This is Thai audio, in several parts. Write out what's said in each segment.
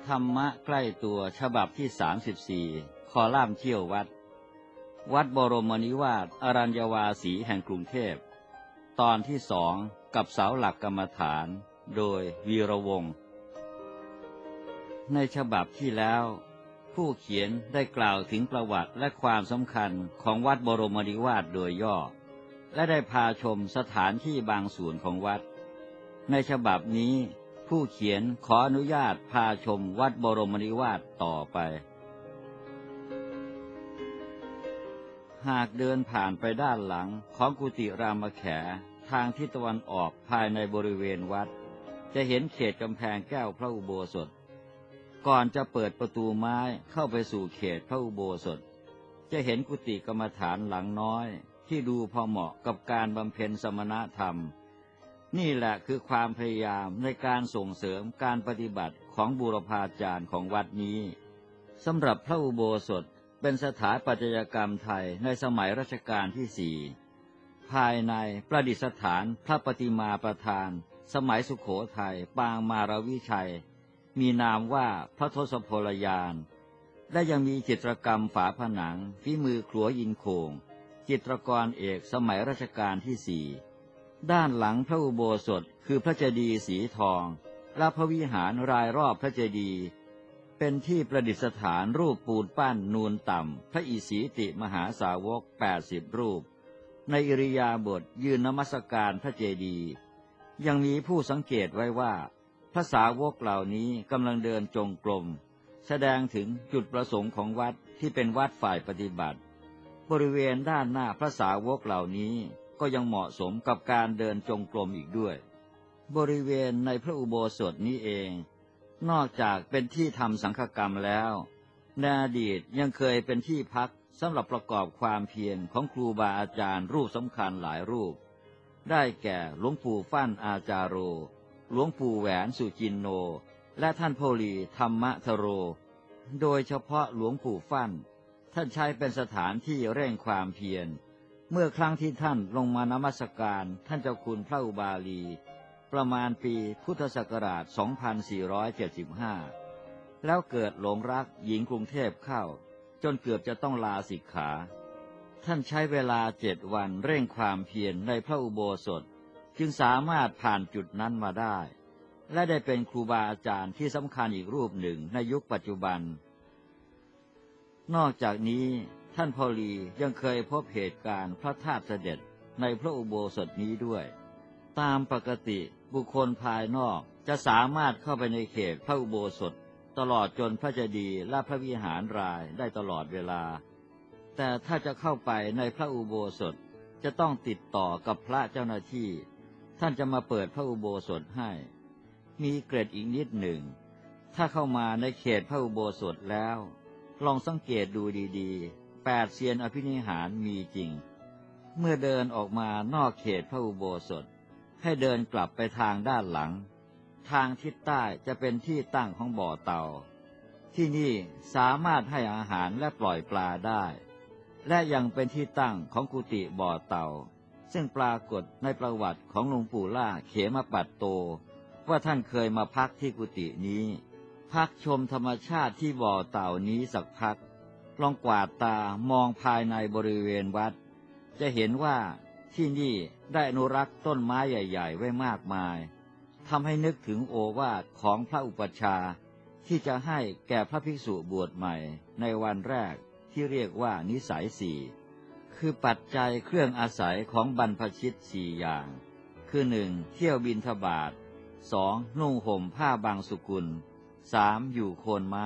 ธรรมะใกล้ตัวฉบับที่34คอลัมน์เที่ยววัดบรมนิวาสอรัญญวาสีแห่งกรุงเทพตอนที่2กับเสาหลักกรรมฐานโดยวีระวงศ์ในฉบับที่แล้วผู้เขียนได้กล่าวถึงประวัติและความสำคัญของวัดบรมนิวาสโดยย่อและได้พาชมสถานที่บางส่วนของวัดในฉบับนี้ผู้เขียนขออนุญาตพาชมวัดบรมนิวาสต่อไปหากเดินผ่านไปด้านหลังของกุฏิรามแขทางทิศตะวันออกภายในบริเวณวัดจะเห็นเขตกำแพงแก้วพระอุโบสถก่อนจะเปิดประตูไม้เข้าไปสู่เขตพระอุโบสถจะเห็นกุฏิกรรมฐานหลังน้อยที่ดูพอเหมาะกับการบำเพ็ญสมณธรรมนี่แหละคือความพยายามในการส่งเสริมการปฏิบัติของบูรพาจารย์ของวัดนี้สำหรับพระอุโบสถเป็นสถาปัตยกรรมไทยในสมัยรัชกาลที่4ภายในประดิษฐานพระปฏิมาประธานสมัยสุโขทัยปางมารวิชัยมีนามว่าพระทศพลยานและยังมีจิตรกรรมฝาผนังฝีมือครัวอินโขงจิตรกรเอกสมัยรัชกาลที่4ด้านหลังพระอุโบสถคือพระเจดีย์สีทองและพระวิหารรายรอบพระเจดีย์เป็นที่ประดิษฐานรูปปูนปั้นนูนต่ำพระอิสีติมหาสาวก80รูปในอิริยาบถยืนนมัสการพระเจดีย์ยังมีผู้สังเกตไว้ว่าพระสาวกเหล่านี้กำลังเดินจงกรมแสดงถึงจุดประสงค์ของวัดที่เป็นวัดฝ่ายปฏิบัติบริเวณด้านหน้าพระสาวกเหล่านี้ก็ยังเหมาะสมกับการเดินจงกรมอีกด้วยบริเวณในพระอุโบสถนี้เองนอกจากเป็นที่ทำสังฆกรรมแล้วในอดีตยังเคยเป็นที่พักสำหรับประกอบความเพียรของครูบาอาจารย์รูปสำคัญหลายรูปได้แก่หลวงปู่ฟั่นอาจารโรหลวงปู่แหวนสุจินโนและท่านโพลีธรรมทโรโดยเฉพาะหลวงปู่ฟั่นท่านใช้เป็นสถานที่เร่งความเพียรเมื่อครั้งที่ท่านลงมานมัสการท่านเจ้าคุณพระอุบาลีประมาณปีพุทธศักราช 2475 แล้วเกิดหลงรักหญิงกรุงเทพเข้าจนเกือบจะต้องลาสิกขาท่านใช้เวลา7 วันเร่งความเพียรในพระอุโบสถจึงสามารถผ่านจุดนั้นมาได้และได้เป็นครูบาอาจารย์ที่สำคัญอีกรูปหนึ่งในยุคปัจจุบันนอกจากนี้ท่านพอลียังเคยพบเหตุการณ์พระธาตุเสด็จในพระอุโบสถนี้ด้วยตามปกติบุคคลภายนอกจะสามารถเข้าไปในเขตพระอุโบสถตลอดจนพระเจดีย์และพระวิหารรายได้ตลอดเวลาแต่ถ้าจะเข้าไปในพระอุโบสถจะต้องติดต่อกับพระเจ้าหน้าที่ท่านจะมาเปิดพระอุโบสถให้มีเกร็ดอีกนิดหนึ่งถ้าเข้ามาในเขตพระอุโบสถแล้วลองสังเกตดูดีๆ8เซียนอภินิหารมีจริงเมื่อเดินออกมานอกเขตพระอุโบสถให้เดินกลับไปทางด้านหลังทางทิศใต้จะเป็นที่ตั้งของบ่อเต่าที่นี่สามารถให้อาหารและปล่อยปลาได้และยังเป็นที่ตั้งของกุฏิบ่อเต่าซึ่งปรากฏในประวัติของหลวงปู่ล่าเขมปัตโตว่าท่านเคยมาพักที่กุฏินี้พักชมธรรมชาติที่บ่อเต่านี้สักพักลองกวาดตามองภายในบริเวณวัดจะเห็นว่าที่นี่ได้อนุรักษ์ต้นไม้ใหญ่ๆไว้มากมายทำให้นึกถึงโอวาทของพระอุปัชฌาย์ที่จะให้แก่พระภิกษุบวชใหม่ในวันแรกที่เรียกว่านิสัย4คือปัจจัยเครื่องอาศัยของบรรพชิต4อย่างคือ 1. เที่ยวบิณฑบาต 2. นุ่งห่มผ้าบางสุกุล 3. อยู่โคนไม้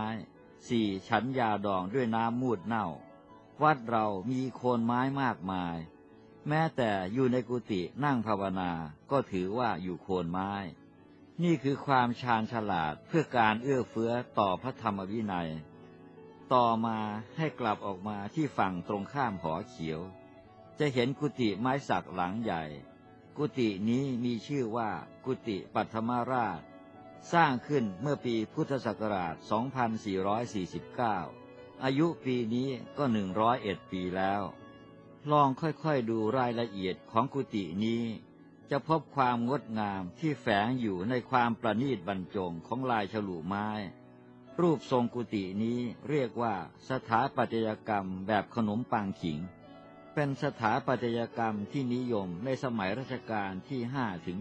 4. ฉันยาดองด้วยน้ำมูดเน่าวัดเรามีโคนไม้มากมายแม้แต่อยู่ในกุฏินั่งภาวนาก็ถือว่าอยู่โคนไม้นี่คือความชาญฉลาดเพื่อการเอื้อเฟื้อต่อพระธรรมวินัยต่อมาให้กลับออกมาที่ฝั่งตรงข้ามหอเขียวจะเห็นกุฏิไม้สักหลังใหญ่กุฏินี้มีชื่อว่ากุฏิปัทมราชสร้างขึ้นเมื่อปีพุทธศักราช 2449 อายุปีนี้ก็101 ปีแล้วลองค่อยๆดูรายละเอียดของกุฏินี้จะพบความงดงามที่แฝงอยู่ในความประณีตบรรจงของลายฉลุไม้รูปทรงกุฏินี้เรียกว่าสถาปัตยกรรมแบบขนมปังขิงเป็นสถาปัตยกรรมที่นิยมในสมัยรัชกาลที่5 ถึง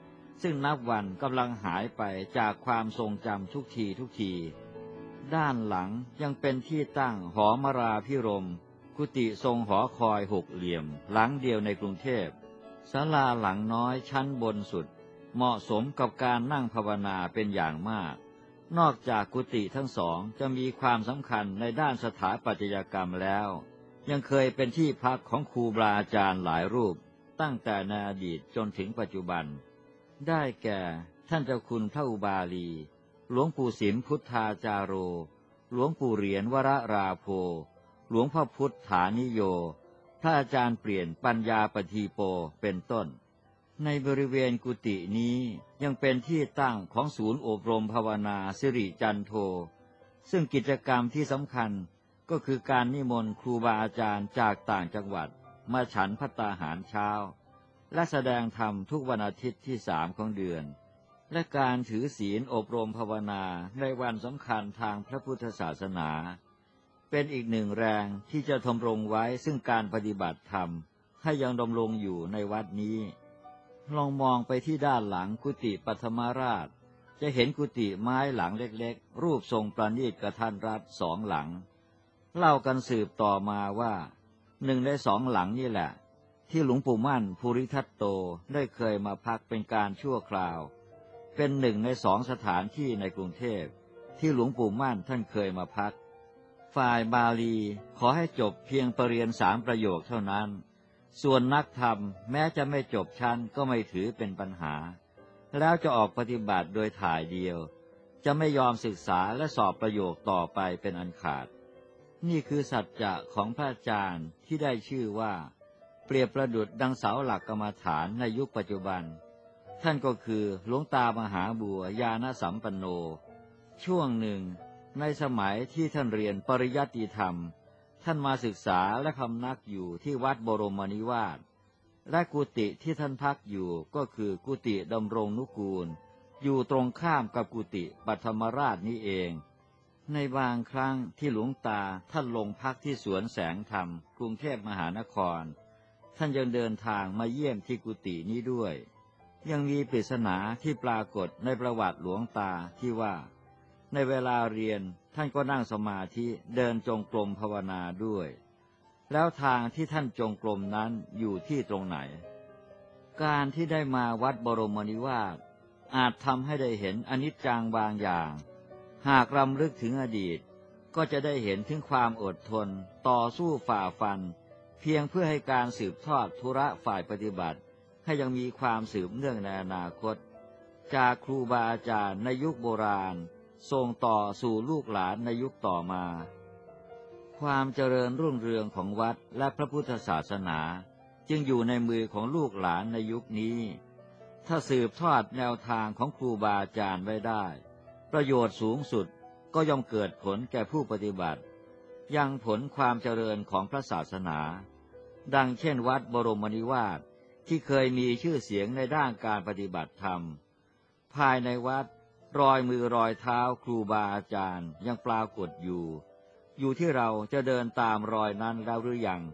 7ซึ่งนับวันกำลังหายไปจากความทรงจำทุกทีด้านหลังยังเป็นที่ตั้งหอมราภิรมย์กุฏิทรงหอคอยหกเหลี่ยมหลังเดียวในกรุงเทพศาลาหลังน้อยชั้นบนสุดเหมาะสมกับการนั่งภาวนาเป็นอย่างมากนอกจากกุฏิทั้งสองจะมีความสำคัญในด้านสถาปัตยกรรมแล้วยังเคยเป็นที่พักของครูบาอาจารย์หลายรูปตั้งแต่ในอดีตจนถึงปัจจุบันได้แก่ท่านเจ้าคุณพระอุบาลีหลวงปู่สิมพุทธาจาโรหลวงปู่เหรียญวรราโภหลวงพ่อพุทธานิโยพระอาจารย์เปลี่ยนปัญญาปทีโปเป็นต้นในบริเวณกุฏินี้ยังเป็นที่ตั้งของศูนย์อบรมภาวนาสิริจันโทซึ่งกิจกรรมที่สำคัญก็คือการนิมนต์ครูบาอาจารย์จากต่างจังหวัดมาฉันภัตตาหารเช้าและแสดงธรรมทุกวันอาทิตย์ที่3ของเดือนและการถือศีลอบรมภาวนาในวันสำคัญทางพระพุทธศาสนาเป็นอีกหนึ่งแรงที่จะทำรงไว้ซึ่งการปฏิบัติธรรมให้ยังดำรงอยู่ในวัดนี้ลองมองไปที่ด้านหลังกุฏิปฐมราชจะเห็นกุฏิไม้หลังเล็กๆรูปทรงประณีตกฐันรัตน์2 หลังเล่ากันสืบต่อมาว่า1 ใน 2 หลังนี่แหละที่หลวงปู่มั่นภูริทัตโตได้เคยมาพักเป็นการชั่วคราวเป็น1 ใน 2สถานที่ในกรุงเทพที่หลวงปู่มั่นท่านเคยมาพักฝ่ายบาลีขอให้จบเพียงประเรียน3 ประโยคเท่านั้นส่วนนักธรรมแม้จะไม่จบชั้นก็ไม่ถือเป็นปัญหาแล้วจะออกปฏิบัติโดยถ่ายเดียวจะไม่ยอมศึกษาและสอบประโยคต่อไปเป็นอันขาดนี่คือสัจจะของพระอาจารย์ที่ได้ชื่อว่าเปรียบประดุจดังเสาหลักกรรมฐานในยุคปัจจุบันท่านก็คือหลวงตามหาบัวญาณสัมปันโนช่วงหนึ่งในสมัยที่ท่านเรียนปริยัติธรรมท่านมาศึกษาและพำนักอยู่ที่วัดบรมนิวาสและกุฏิที่ท่านพักอยู่ก็คือกุฏิดำรงนุกูลอยู่ตรงข้ามกับกุฏิปฐมราชนี้เองในบางครั้งที่หลวงตาท่านลงพักที่สวนแสงธรรมกรุงเทพมหานครท่านยังเดินทางมาเยี่ยมที่กุฏินี้ด้วยยังมีปริศนาที่ปรากฏในประวัติหลวงตาที่ว่าในเวลาเรียนท่านก็นั่งสมาธิเดินจงกรมภาวนาด้วยแล้วทางที่ท่านจงกรมนั้นอยู่ที่ตรงไหนการที่ได้มาวัดบรมนิวาสอาจทำให้ได้เห็นอนิจจังบางอย่างหากรำลึกถึงอดีตก็จะได้เห็นถึงความอดทนต่อสู้ฝ่าฟันเพียงเพื่อให้การสืบทอดธุระฝ่ายปฏิบัติให้ยังมีความสืบเนื่องในอนาคตจากครูบาอาจารย์ในยุคโบราณส่งต่อสู่ลูกหลานในยุคต่อมาความเจริญรุ่งเรืองของวัดและพระพุทธศาสนาจึงอยู่ในมือของลูกหลานในยุคนี้ถ้าสืบทอดแนวทางของครูบาอาจารย์ไว้ได้ประโยชน์สูงสุดก็ย่อมเกิดผลแก่ผู้ปฏิบัติยังผลความเจริญของพระศาสนาดังเช่นวัดบรมนิวาสที่เคยมีชื่อเสียงในด้านการปฏิบัติธรรมภายในวัดรอยมือรอยเท้าครูบาอาจารย์ยังปรากฏอยู่ที่เราจะเดินตามรอยนั้นแล้วหรือยัง